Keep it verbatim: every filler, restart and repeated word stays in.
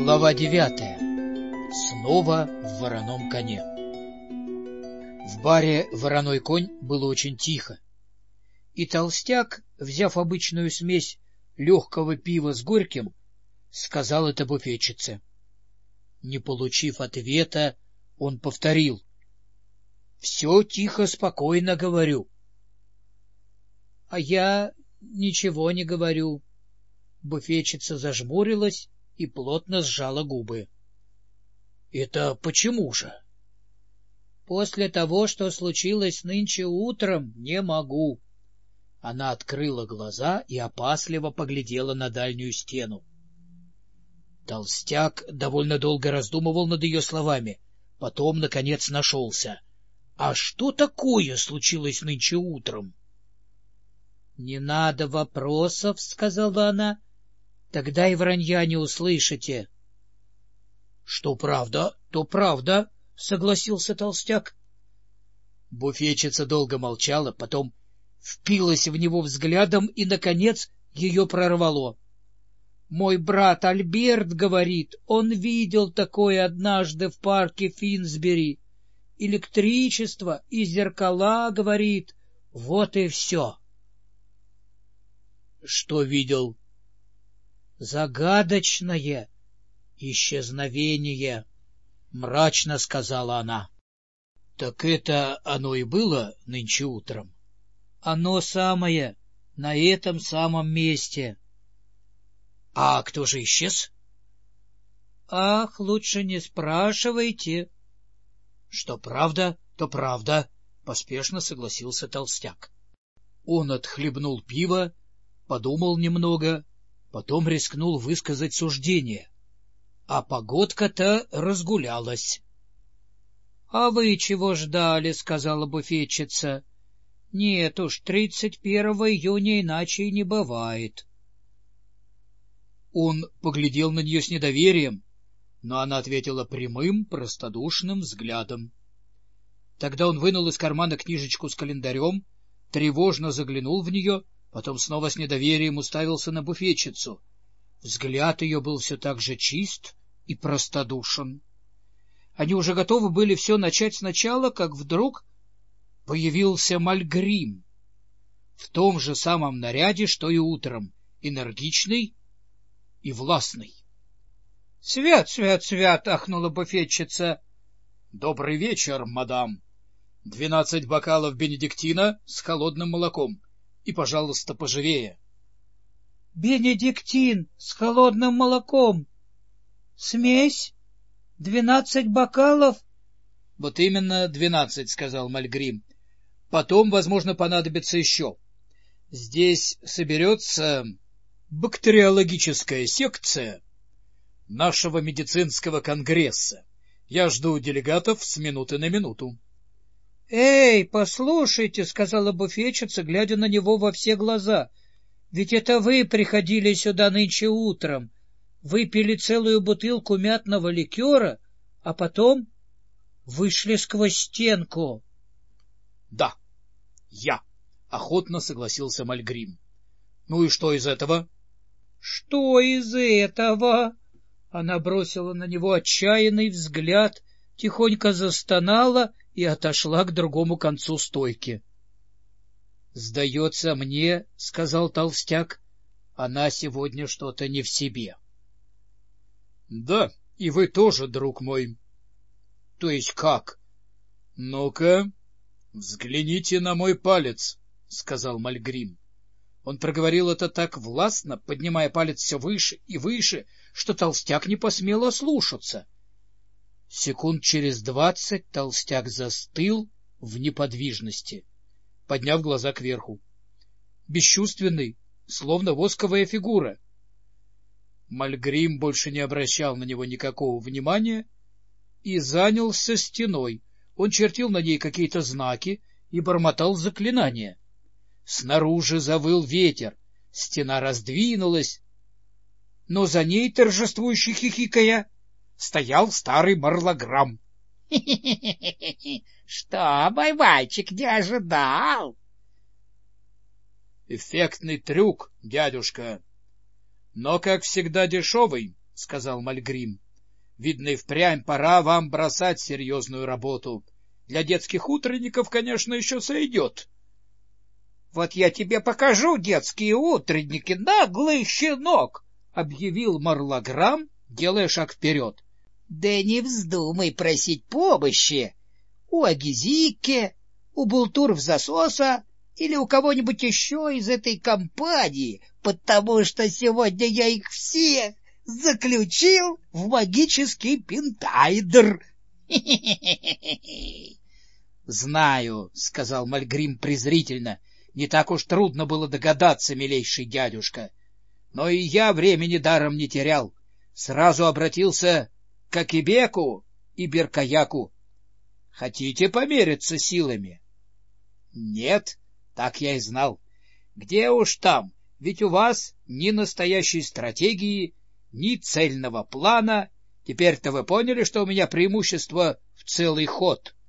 Глава девятая. Снова в вороном коне. В баре «Вороной конь» было очень тихо, и толстяк, взяв обычную смесь легкого пива с горьким, сказал это буфетчице. Не получив ответа, он повторил: — Все тихо, спокойно говорю. — А я ничего не говорю. Буфетчица зажмурилась и плотно сжала губы. — Это почему же? — После того, что случилось нынче утром, не могу. Она открыла глаза и опасливо поглядела на дальнюю стену. Толстяк довольно долго раздумывал над ее словами, потом, наконец, нашелся. — А что такое случилось нынче утром? — Не надо вопросов, — сказала она. — Тогда и вранья не услышите. — Что правда, то правда, — согласился толстяк. Буфетчица долго молчала, потом впилась в него взглядом, и, наконец, ее прорвало. — Мой брат Альберт говорит, он видел такое однажды в парке Финсбери. Электричество и зеркала, говорит, вот и все. — Что видел? — Загадочное исчезновение, — мрачно сказала она. — Так это оно и было нынче утром? — Оно самое, на этом самом месте. — А кто же исчез? — Ах, лучше не спрашивайте. — Что правда, то правда, — поспешно согласился толстяк. Он отхлебнул пиво, подумал немного, потом рискнул высказать суждение. А погодка-то разгулялась. — А вы чего ждали? — сказала буфетчица. — Нет уж, тридцать первого июня иначе и не бывает. Он поглядел на нее с недоверием, но она ответила прямым, простодушным взглядом. Тогда он вынул из кармана книжечку с календарем, тревожно заглянул в нее, потом снова с недоверием уставился на буфетчицу. Взгляд ее был все так же чист и простодушен. Они уже готовы были все начать сначала, как вдруг появился Мальгрим в том же самом наряде, что и утром, энергичный и властный. — Свят, свят, свят! — ахнула буфетчица. — Добрый вечер, мадам. Двенадцать бокалов бенедиктина с холодным молоком. И, пожалуйста, поживее. — Бенедиктин с холодным молоком? Смесь? Двенадцать бокалов? — Вот именно двенадцать, — сказал Мальгрим. — Потом, возможно, понадобится еще. Здесь соберется бактериологическая секция нашего медицинского конгресса. Я жду делегатов с минуты на минуту. — Эй, послушайте, — сказала буфетчица, глядя на него во все глаза, — ведь это вы приходили сюда нынче утром, выпили целую бутылку мятного ликера, а потом вышли сквозь стенку. — Да, я, — охотно согласился Мальгрим. — Ну и что из этого? — Что из этого? Она бросила на него отчаянный взгляд, тихонько застонала и отошла к другому концу стойки. — Сдается мне, — сказал толстяк, — она сегодня что-то не в себе. — Да, и вы тоже, друг мой. — То есть как? — Ну-ка, взгляните на мой палец, — сказал Мальгрим. Он проговорил это так властно, поднимая палец все выше и выше, что толстяк не посмел ослушаться. Секунд через двадцать толстяк застыл в неподвижности, подняв глаза кверху. Бесчувственный, словно восковая фигура. Мальгрим больше не обращал на него никакого внимания и занялся стеной. Он чертил на ней какие-то знаки и бормотал заклинания. Снаружи завыл ветер, стена раздвинулась, но за ней, торжествующе хихикая, стоял старый марлограмм. — Что, бай-байчик, не ожидал? — Эффектный трюк, дядюшка, но, как всегда, дешевый, — сказал Мальгрим. — Видно, и впрямь пора вам бросать серьезную работу. Для детских утренников, конечно, еще сойдет. — Вот я тебе покажу детские утренники, наглый щенок! — объявил Марлаграм, делая шаг вперед. — Да не вздумай просить помощи у Агизики, у Бултур-в-засоса или у кого-нибудь еще из этой компании, потому что сегодня я их всех заключил в магический пентаэдр. — Знаю, — сказал Мальгрим презрительно, — не так уж трудно было догадаться, милейший дядюшка. Но и я времени даром не терял. Сразу обратился к Акибеку и Беркаяку. Хотите помериться силами? Нет, так я и знал. Где уж там, ведь у вас ни настоящей стратегии, ни цельного плана. Теперь-то вы поняли, что у меня преимущество в целый ход.